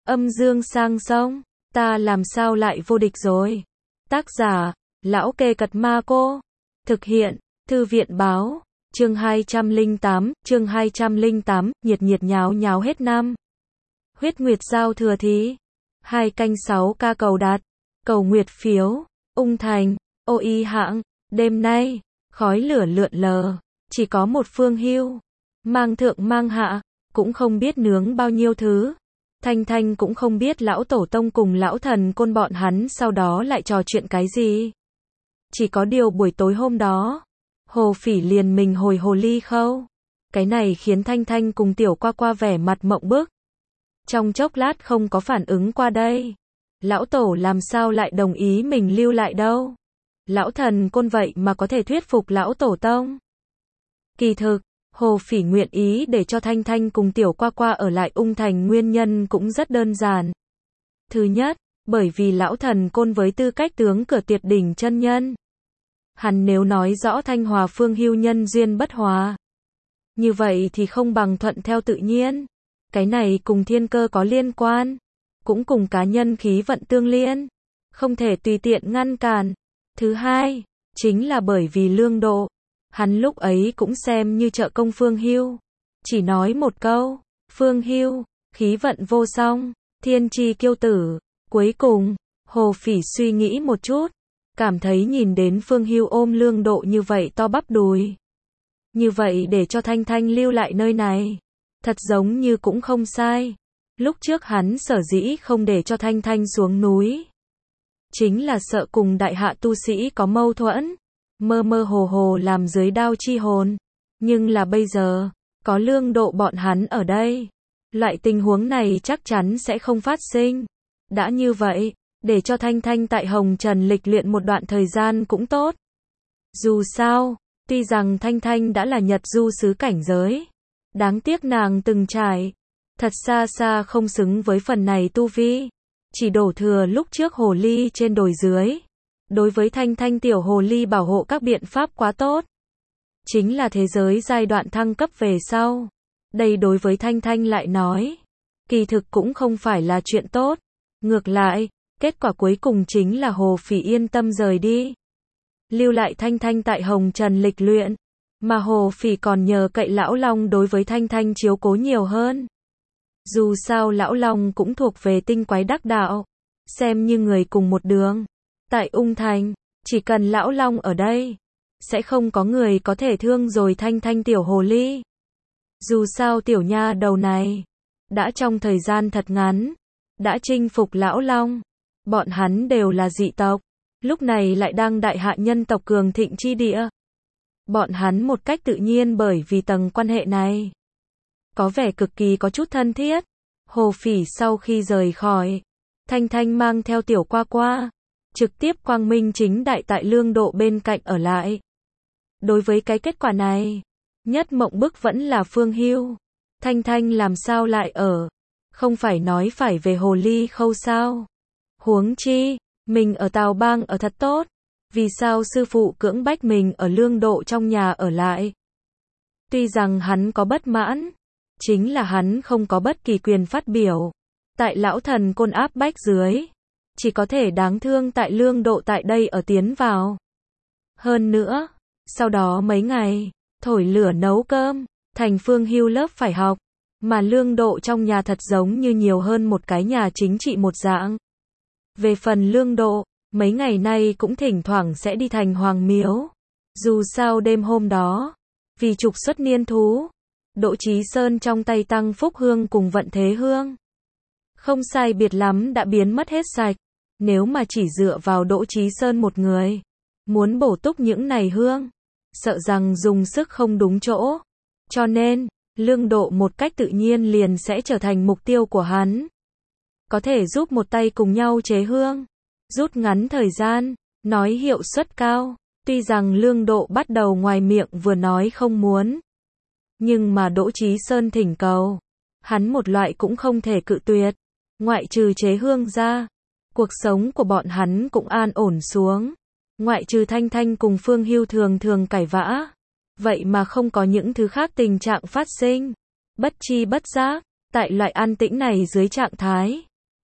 Âm dương sang sông, ta làm sao lại vô địch rồi. Tác giả, Lão Kê Cật Ma Cô. Thực hiện, Thư viện Báo. Chương 208, nhiệt nhiệt nháo nháo hết năm. Huyết nguyệt giao thừa thí. 2 canh 6 ca cầu đạt. Cầu nguyệt phiếu. Ung thành, ô y hạng. Đêm nay, khói lửa lượn lờ. Chỉ có một Phương Hưu. Mang thượng mang hạ. Cũng không biết nướng bao nhiêu thứ. Thanh Thanh cũng không biết lão tổ tông cùng lão thần côn bọn hắn sau đó lại trò chuyện cái gì. Chỉ có điều buổi tối hôm đó, Hồ Phỉ liền mình hồi hồ ly khâu. Cái này khiến Thanh Thanh cùng Tiểu Qua Qua vẻ mặt mộng bức. Trong chốc lát không có phản ứng qua đây. Lão tổ làm sao lại đồng ý mình lưu lại đâu. Lão thần côn vậy mà có thể thuyết phục lão tổ tông. Kỳ thực, Hồ Phỉ nguyện ý để cho Thanh Thanh cùng Tiểu Qua Qua ở lại Ung Thành nguyên nhân cũng rất đơn giản. Thứ nhất, bởi vì lão thần côn với tư cách tướng cửa tuyệt đỉnh chân nhân. Hắn nếu nói rõ Thanh Hòa Phương Hưu nhân duyên bất hòa. Như vậy thì không bằng thuận theo tự nhiên. Cái này cùng thiên cơ có liên quan. Cũng cùng cá nhân khí vận tương liên. Không thể tùy tiện ngăn cản. Thứ hai, chính là bởi vì lương độ. Hắn lúc ấy cũng xem như trợ công Phương Hưu. Chỉ nói một câu, Phương Hưu, khí vận vô song, thiên chi kiêu tử. Cuối cùng, Hồ Phỉ suy nghĩ một chút. Cảm thấy nhìn đến Phương Hưu ôm lương độ như vậy to bắp đùi. Như vậy để cho Thanh Thanh lưu lại nơi này. Thật giống như cũng không sai. Lúc trước hắn sở dĩ không để cho Thanh Thanh xuống núi. Chính là sợ cùng đại hạ tu sĩ có mâu thuẫn. Mơ mơ hồ hồ làm dưới đao chi hồn. Nhưng là bây giờ, có lương độ bọn hắn ở đây. Loại tình huống này chắc chắn sẽ không phát sinh. Đã như vậy, để cho Thanh Thanh tại Hồng Trần lịch luyện một đoạn thời gian cũng tốt. Dù sao, tuy rằng Thanh Thanh đã là Nhật du sứ cảnh giới. Đáng tiếc nàng từng trải. Thật xa xa không xứng với phần này tu vi. Chỉ đổ thừa lúc trước hồ ly trên đồi dưới. Đối với Thanh Thanh tiểu hồ ly bảo hộ các biện pháp quá tốt. Chính là thế giới giai đoạn thăng cấp về sau. Đây đối với Thanh Thanh lại nói. Kỳ thực cũng không phải là chuyện tốt. Ngược lại, kết quả cuối cùng chính là Hồ Phỉ yên tâm rời đi. Lưu lại Thanh Thanh tại Hồng Trần lịch luyện. Mà Hồ Phỉ còn nhờ cậy Lão Long đối với Thanh Thanh chiếu cố nhiều hơn. Dù sao Lão Long cũng thuộc về tinh quái đắc đạo. Xem như người cùng một đường. Tại Ung Thành, chỉ cần Lão Long ở đây, sẽ không có người có thể thương rồi Thanh Thanh tiểu hồ ly. Dù sao tiểu nha đầu này, đã trong thời gian thật ngắn, đã chinh phục Lão Long. Bọn hắn đều là dị tộc, lúc này lại đang đại hạ nhân tộc cường thịnh chi địa. Bọn hắn một cách tự nhiên bởi vì tầng quan hệ này, có vẻ cực kỳ có chút thân thiết. Hồ Phỉ sau khi rời khỏi, Thanh Thanh mang theo Tiểu Qua Qua, trực tiếp quang minh chính đại tại lương độ bên cạnh ở lại. Đối với cái kết quả này, nhất mộng bức vẫn là Phương Hưu. Thanh Thanh làm sao lại ở? Không phải nói phải về hồ ly khâu sao? Huống chi, mình ở Tào Bang ở thật tốt. Vì sao sư phụ cưỡng bách mình ở lương độ trong nhà ở lại? Tuy rằng hắn có bất mãn, chính là hắn không có bất kỳ quyền phát biểu. Tại lão thần côn áp bách dưới, chỉ có thể đáng thương tại lương độ tại đây ở tiến vào. Hơn nữa, sau đó mấy ngày, thổi lửa nấu cơm, thành Phương Hưu lớp phải học, mà lương độ trong nhà thật giống như nhiều hơn một cái nhà chính trị một dạng. Về phần lương độ, mấy ngày nay cũng thỉnh thoảng sẽ đi thành Hoàng Miếu. Dù sao đêm hôm đó, vì trục xuất niên thú, Đỗ Chí Sơn trong tay Tăng Phúc Hương cùng Vận Thế Hương. Không sai biệt lắm đã biến mất hết sạch. Nếu mà chỉ dựa vào Đỗ Chí Sơn một người, muốn bổ túc những này hương, sợ rằng dùng sức không đúng chỗ. Cho nên, lương độ một cách tự nhiên liền sẽ trở thành mục tiêu của hắn. Có thể giúp một tay cùng nhau chế hương, rút ngắn thời gian, nói hiệu suất cao. Tuy rằng lương độ bắt đầu ngoài miệng vừa nói không muốn. Nhưng mà Đỗ Chí Sơn thỉnh cầu, hắn một loại cũng không thể cự tuyệt. Ngoại trừ chế hương ra, cuộc sống của bọn hắn cũng an ổn xuống. Ngoại trừ Thanh Thanh cùng Phương Hưu thường thường cãi vã. Vậy mà không có những thứ khác tình trạng phát sinh. Bất chi bất giác, tại loại an tĩnh này dưới trạng thái,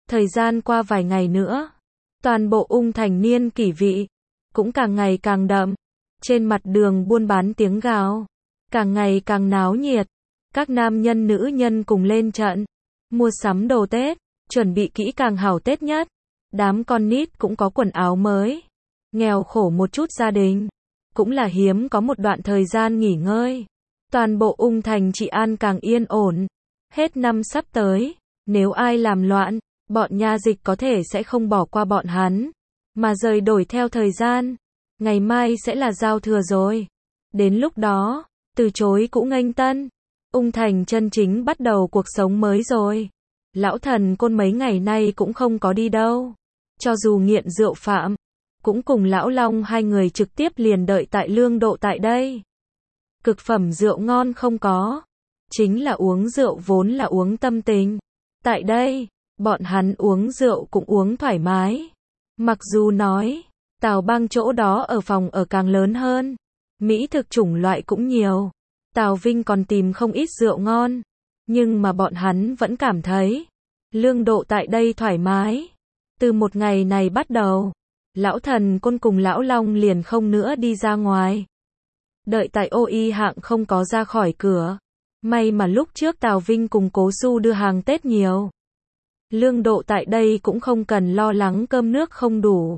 Thời gian qua vài ngày nữa, toàn bộ Ung Thành niên kỷ vị cũng càng ngày càng đậm. Trên mặt đường buôn bán tiếng gào, càng ngày càng náo nhiệt. Các nam nhân nữ nhân cùng lên trận, mua sắm đồ Tết, chuẩn bị kỹ càng hảo Tết nhất. Đám con nít cũng có quần áo mới. Nghèo khổ một chút gia đình, cũng là hiếm có một đoạn thời gian nghỉ ngơi. Toàn bộ Ung Thành trị an càng yên ổn. Hết năm sắp tới, nếu ai làm loạn, bọn nha dịch có thể sẽ không bỏ qua bọn hắn, mà rời đổi theo thời gian. Ngày mai sẽ là giao thừa rồi. Đến lúc đó, từ chối cũ nghênh tân. Ung Thành chân chính bắt đầu cuộc sống mới rồi. Lão Thần Côn mấy ngày nay cũng không có đi đâu. Cho dù nghiện rượu phạm, cũng cùng Lão Long hai người trực tiếp liền đợi tại Lương Độ tại đây. Cực phẩm rượu ngon không có. Chính là uống rượu vốn là uống tâm tình. Tại đây, bọn hắn uống rượu cũng uống thoải mái. Mặc dù nói, Tào Bang chỗ đó ở phòng ở càng lớn hơn. Mỹ thực chủng loại cũng nhiều. Tào Vinh còn tìm không ít rượu ngon. Nhưng mà bọn hắn vẫn cảm thấy Lương Độ tại đây thoải mái. Từ một ngày này bắt đầu, Lão Thần Côn cùng Lão Long liền không nữa đi ra ngoài. Đợi tại ô y hạng không có ra khỏi cửa. May mà lúc trước Tào Vinh cùng Cố Su đưa hàng Tết nhiều. Lương Độ tại đây cũng không cần lo lắng cơm nước không đủ.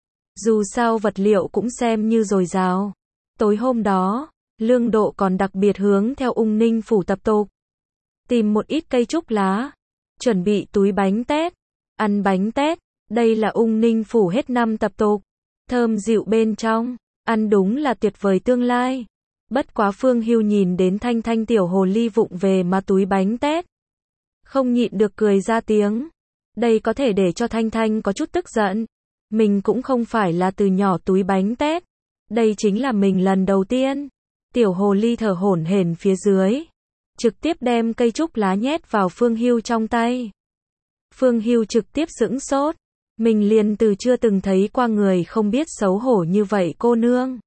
Dù sao vật liệu cũng xem như dồi dào. Tối hôm đó, Lương Độ còn đặc biệt hướng theo Ung Ninh phủ tập tục. Tìm một ít cây trúc lá. Chuẩn bị túi bánh Tết. Ăn bánh Tết. Đây là Ung Ninh phủ hết năm tập tục. Thơm dịu bên trong. Ăn đúng là tuyệt vời tương lai. Bất quá Phương Hưu nhìn đến Thanh Thanh tiểu hồ ly vụng về mà túi bánh Tết. Không nhịn được cười ra tiếng. Đây có thể để cho Thanh Thanh có chút tức giận. Mình cũng không phải là từ nhỏ túi bánh Tết. Đây chính là mình lần đầu tiên. Tiểu hồ ly thở hổn hển phía dưới. Trực tiếp đem cây trúc lá nhét vào Phương Hưu trong tay. Phương Hưu trực tiếp sững sốt. Mình liền từ chưa từng thấy qua người không biết xấu hổ như vậy cô nương.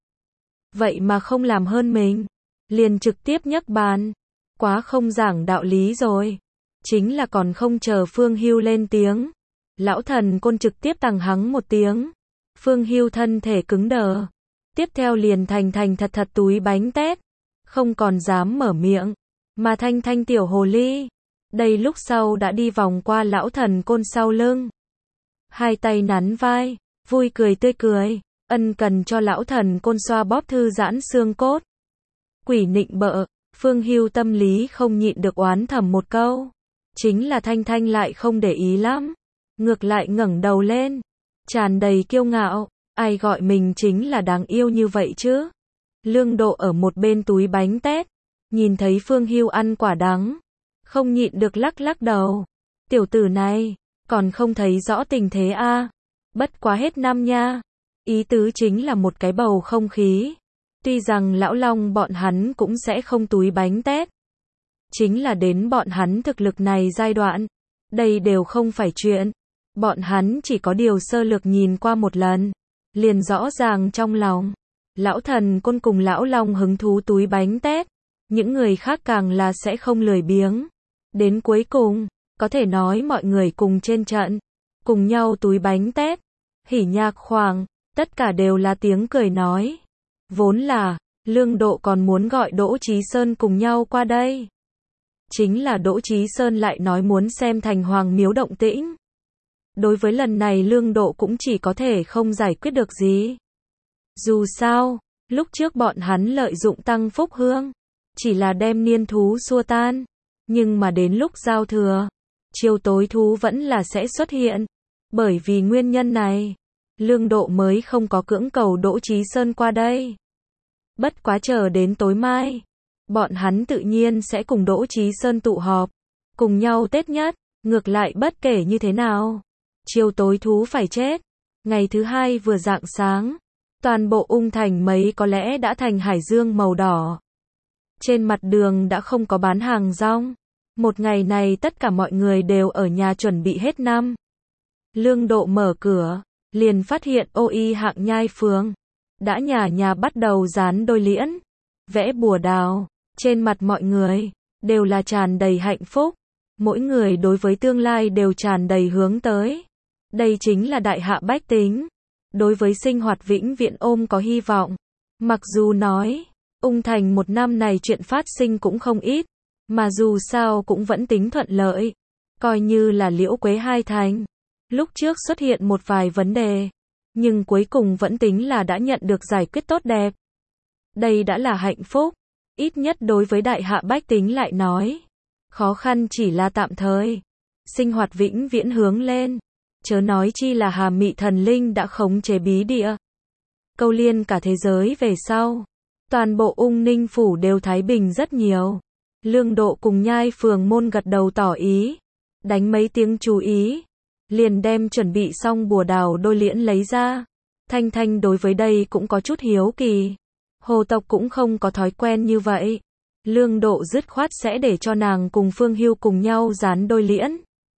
Vậy mà không làm hơn mình. Liền trực tiếp nhấc bàn. Quá không giảng đạo lý rồi. Chính là còn không chờ Phương Hưu lên tiếng. Lão Thần Côn trực tiếp tằng hắng một tiếng. Phương Hưu thân thể cứng đờ. Tiếp theo liền thành thật túi bánh Tết. Không còn dám mở miệng. Mà Thanh Thanh tiểu hồ ly. Đây lúc sau đã đi vòng qua Lão Thần Côn sau lưng. Hai tay nắn vai. Vui cười tươi cười. Ân cần cho Lão Thần Côn xoa bóp thư giãn xương cốt. Quỷ nịnh bợ. Phương Hưu tâm lý không nhịn được oán thầm một câu. Chính là Thanh Thanh lại không để ý lắm. Ngược lại ngẩng đầu lên. Tràn đầy kiêu ngạo. Ai gọi mình chính là đáng yêu như vậy chứ. Lương Độ ở một bên túi bánh Tết. Nhìn thấy Phương Hưu ăn quả đắng. Không nhịn được lắc đầu. Tiểu tử này, còn không thấy rõ tình thế a. Bất quá hết năm nha. Ý tứ chính là một cái bầu không khí. Tuy rằng Lão Long bọn hắn cũng sẽ không túi bánh Tết. Chính là đến bọn hắn thực lực này giai đoạn. Đây đều không phải chuyện. Bọn hắn chỉ có điều sơ lược nhìn qua một lần. Liền rõ ràng trong lòng. Lão Thần Côn cùng Lão Long hứng thú túi bánh Tết. Những người khác càng là sẽ không lười biếng. Đến cuối cùng, có thể nói mọi người cùng trên trận. Cùng nhau túi bánh Tết. Hỉ nhạc khoàng. Tất cả đều là tiếng cười nói. Vốn là, Lương Độ còn muốn gọi Đỗ Chí Sơn cùng nhau qua đây. Chính là Đỗ Chí Sơn lại nói muốn xem thành Hoàng Miếu động tĩnh. Đối với lần này Lương Độ cũng chỉ có thể không giải quyết được gì. Dù sao, lúc trước bọn hắn lợi dụng tăng phúc hương. Chỉ là đem niên thú xua tan. Nhưng mà đến lúc giao thừa, chiều tối thú vẫn là sẽ xuất hiện. Bởi vì nguyên nhân này, Lương Độ mới không có cưỡng cầu Đỗ Chí Sơn qua đây. Bất quá chờ đến tối mai, bọn hắn tự nhiên sẽ cùng Đỗ Chí Sơn tụ họp, cùng nhau Tết nhất. Ngược lại bất kể như thế nào, chiều tối thú phải chết. Ngày thứ hai vừa rạng sáng, toàn bộ Ung Thành mấy có lẽ đã thành hải dương màu đỏ. Trên mặt đường đã không có bán hàng rong. Một ngày này tất cả mọi người đều ở nhà chuẩn bị hết năm. Lương Độ mở cửa, liền phát hiện ô y hạng nhai phường. Đã nhà bắt đầu dán đôi liễn, vẽ bùa đào. Trên mặt mọi người, đều là tràn đầy hạnh phúc. Mỗi người đối với tương lai đều tràn đầy hướng tới. Đây chính là đại hạ bách tính. Đối với sinh hoạt vĩnh viễn ôm có hy vọng. Mặc dù nói, Ung Thành một năm này chuyện phát sinh cũng không ít, mà dù sao cũng vẫn tính thuận lợi. Coi như là Liễu Quế hai thành. Lúc trước xuất hiện một vài vấn đề, nhưng cuối cùng vẫn tính là đã nhận được giải quyết tốt đẹp. Đây đã là hạnh phúc, ít nhất đối với đại hạ bách tính lại nói. Khó khăn chỉ là tạm thời, sinh hoạt vĩnh viễn hướng lên. Chớ nói chi là Hà Mị thần linh đã khống chế bí địa, câu liên cả thế giới về sau. Toàn bộ Ung Ninh phủ đều thái bình rất nhiều. Lương Độ cùng Nhai Phường môn gật đầu tỏ ý, đánh mấy tiếng chú ý, liền đem chuẩn bị xong bùa đào đôi liễn lấy ra. Thanh Thanh đối với đây cũng có chút hiếu kỳ. Hồ tộc cũng không có thói quen như vậy. Lương Độ dứt khoát sẽ để cho nàng cùng Phương Hưu cùng nhau dán đôi liễn.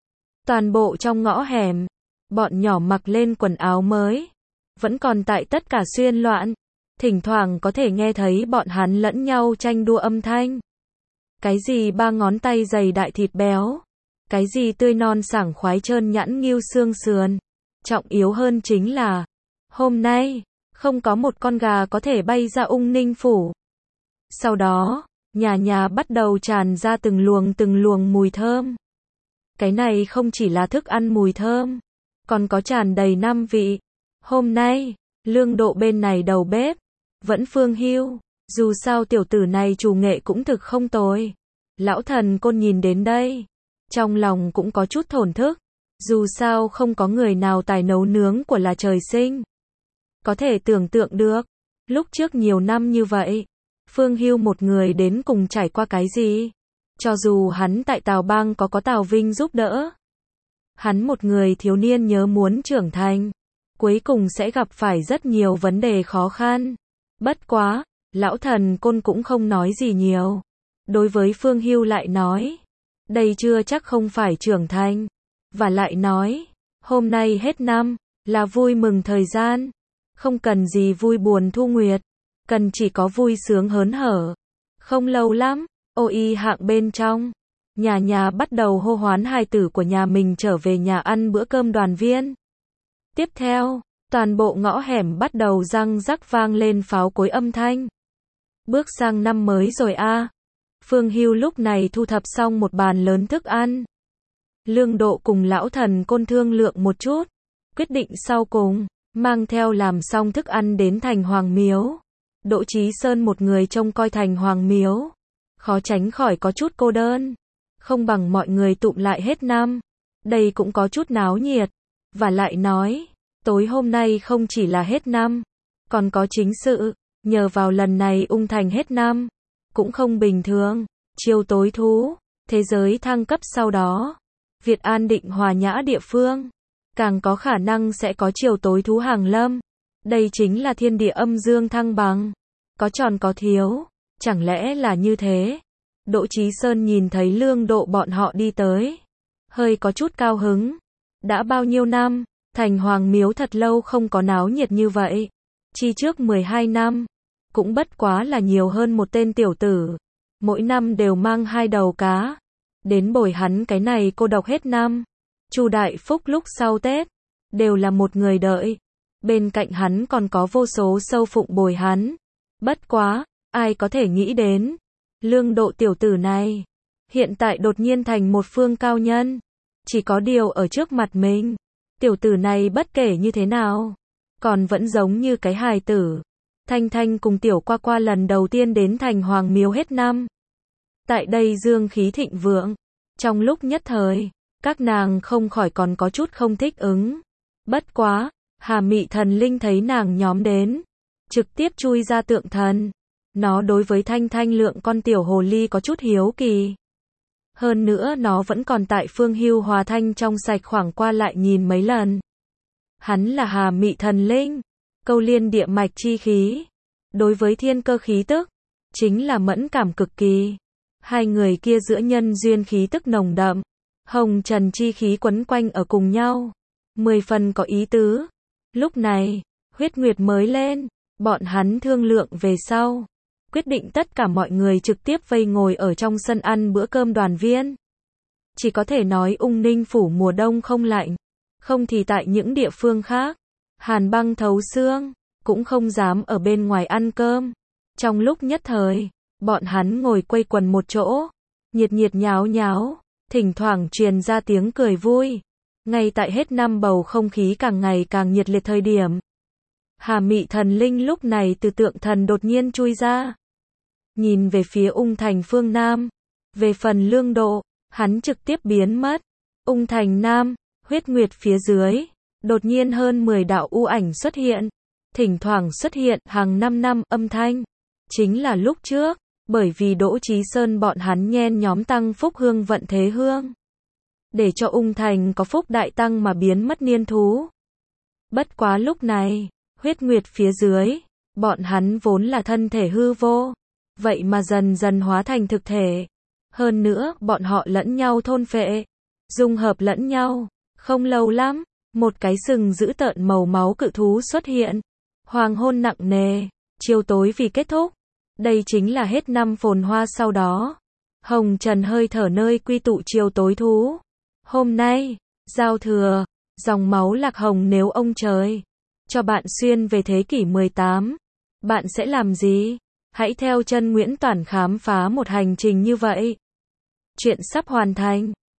Toàn bộ trong ngõ hẻm, bọn nhỏ mặc lên quần áo mới, vẫn còn tại tất cả xuyên loạn. Thỉnh thoảng có thể nghe thấy bọn hắn lẫn nhau tranh đua âm thanh. Cái gì ba ngón tay dày đại thịt béo, cái gì tươi non sảng khoái trơn nhẵn nghêu xương sườn. Trọng yếu hơn chính là, hôm nay, không có một con gà có thể bay ra Ung Ninh phủ. Sau đó, nhà nhà bắt đầu tràn ra từng luồng mùi thơm. Cái này không chỉ là thức ăn mùi thơm, còn có tràn đầy năm vị. Hôm nay, Lương Độ bên này đầu bếp, vẫn Phương Hưu, dù sao tiểu tử này chủ nghệ cũng thực không tồi. Lão Thần Côn nhìn đến đây, trong lòng cũng có chút thổn thức, dù sao không có người nào tài nấu nướng của là trời sinh. Có thể tưởng tượng được, lúc trước nhiều năm như vậy, Phương Hưu một người đến cùng trải qua cái gì? Cho dù hắn tại Tào Bang có Tào Vinh giúp đỡ, hắn một người thiếu niên nhớ muốn trưởng thành, cuối cùng sẽ gặp phải rất nhiều vấn đề khó khăn. Bất quá, Lão Thần Côn cũng không nói gì nhiều. Đối với Phương Hưu lại nói, đây chưa chắc không phải trưởng thành. Và lại nói, hôm nay hết năm, là vui mừng thời gian. Không cần gì vui buồn thu nguyệt, cần chỉ có vui sướng hớn hở. Không lâu lắm, Ôi Hạng bên trong, nhà nhà bắt đầu hô hoán hài tử của nhà mình trở về nhà ăn bữa cơm đoàn viên. Tiếp theo, toàn bộ ngõ hẻm bắt đầu răng rắc vang lên pháo cối âm thanh. Bước sang năm mới rồi a. Phương Hưu lúc này thu thập xong một bàn lớn thức ăn. Lương Độ cùng Lão Thần Côn thương lượng một chút, quyết định sau cùng, mang theo làm xong thức ăn đến thành Hoàng Miếu. Đỗ Chí Sơn một người trông coi thành Hoàng Miếu, khó tránh khỏi có chút cô đơn. Không bằng mọi người tụm lại hết năm. Đây cũng có chút náo nhiệt. Và lại nói, tối hôm nay không chỉ là hết năm, còn có chính sự. Nhờ vào lần này Ung Thành hết năm, cũng không bình thường. Chiều tối thú, thế giới thăng cấp sau đó, Việt An định hòa nhã địa phương, càng có khả năng sẽ có chiều tối thú hàng lâm. Đây chính là thiên địa âm dương thăng bằng, có tròn có thiếu, chẳng lẽ là như thế? Đỗ Chí Sơn nhìn thấy Lương Độ bọn họ đi tới, hơi có chút cao hứng. Đã bao nhiêu năm, thành Hoàng Miếu thật lâu không có náo nhiệt như vậy. Chi trước 12 năm, cũng bất quá là nhiều hơn một tên tiểu tử, mỗi năm đều mang 2 đầu cá, đến bồi hắn cái này cô độc hết năm. Chu Đại Phúc lúc sau Tết, đều là một người đợi, bên cạnh hắn còn có vô số sâu phụng bồi hắn. Bất quá, ai có thể nghĩ đến, Lương Độ tiểu tử này, hiện tại đột nhiên thành một phương cao nhân. Chỉ có điều ở trước mặt mình, tiểu tử này bất kể như thế nào, còn vẫn giống như cái hài tử. Thanh Thanh cùng Tiểu Qua Qua lần đầu tiên đến thành Hoàng Miếu hết năm. Tại đây dương khí thịnh vượng, trong lúc nhất thời, các nàng không khỏi còn có chút không thích ứng. Bất quá, Hà Mị thần linh thấy nàng nhóm đến, trực tiếp chui ra tượng thần. Nó đối với Thanh Thanh lượng con tiểu hồ ly có chút hiếu kỳ. Hơn nữa nó vẫn còn tại Phương Hưu Hòa Thanh trong sạch khoảng qua lại nhìn mấy lần. Hắn là Hà Mị thần linh, câu liên địa mạch chi khí. Đối với thiên cơ khí tức, chính là mẫn cảm cực kỳ. Hai người kia giữa nhân duyên khí tức nồng đậm, hồng trần chi khí quấn quanh ở cùng nhau, 10 phần có ý tứ. Lúc này, huyết nguyệt mới lên, bọn hắn thương lượng về sau, quyết định tất cả mọi người trực tiếp vây ngồi ở trong sân ăn bữa cơm đoàn viên. chỉ có thể nói Ung Ninh phủ mùa đông không lạnh, không thì tại những địa phương khác, hàn băng thấu xương, cũng không dám ở bên ngoài ăn cơm. Trong lúc nhất thời, bọn hắn ngồi quây quần một chỗ, nhiệt nhiệt nháo nháo, thỉnh thoảng truyền ra tiếng cười vui. Ngay tại hết năm bầu không khí càng ngày càng nhiệt liệt thời điểm, Hà Mị thần linh lúc này từ tượng thần đột nhiên chui ra, nhìn về phía Ung Thành phương Nam. Về phần Lương Độ, hắn trực tiếp biến mất. Ung Thành Nam, huyết nguyệt phía dưới, đột nhiên hơn 10 đạo u ảnh xuất hiện, thỉnh thoảng xuất hiện hàng 5 năm âm thanh. Chính là lúc trước, bởi vì Đỗ Chí Sơn bọn hắn nhen nhóm tăng phúc hương vận thế hương, để cho Ung Thành có phúc đại tăng mà biến mất niên thú. Bất quá lúc này, huyết nguyệt phía dưới, bọn hắn vốn là thân thể hư vô, vậy mà dần dần hóa thành thực thể. Hơn nữa, bọn họ lẫn nhau thôn phệ, dung hợp lẫn nhau. Không lâu lắm, một cái sừng dữ tợn màu máu cự thú xuất hiện. Hoàng hôn nặng nề, chiều tối vì kết thúc. Đây chính là hết năm phồn hoa sau đó. Hồng trần hơi thở nơi quy tụ chiều tối thú. Hôm nay, giao thừa, dòng máu lạc hồng nếu ông trời cho bạn xuyên về thế kỷ 18, bạn sẽ làm gì? Hãy theo chân Nguyễn Toản khám phá một hành trình như vậy. Chuyện sắp hoàn thành.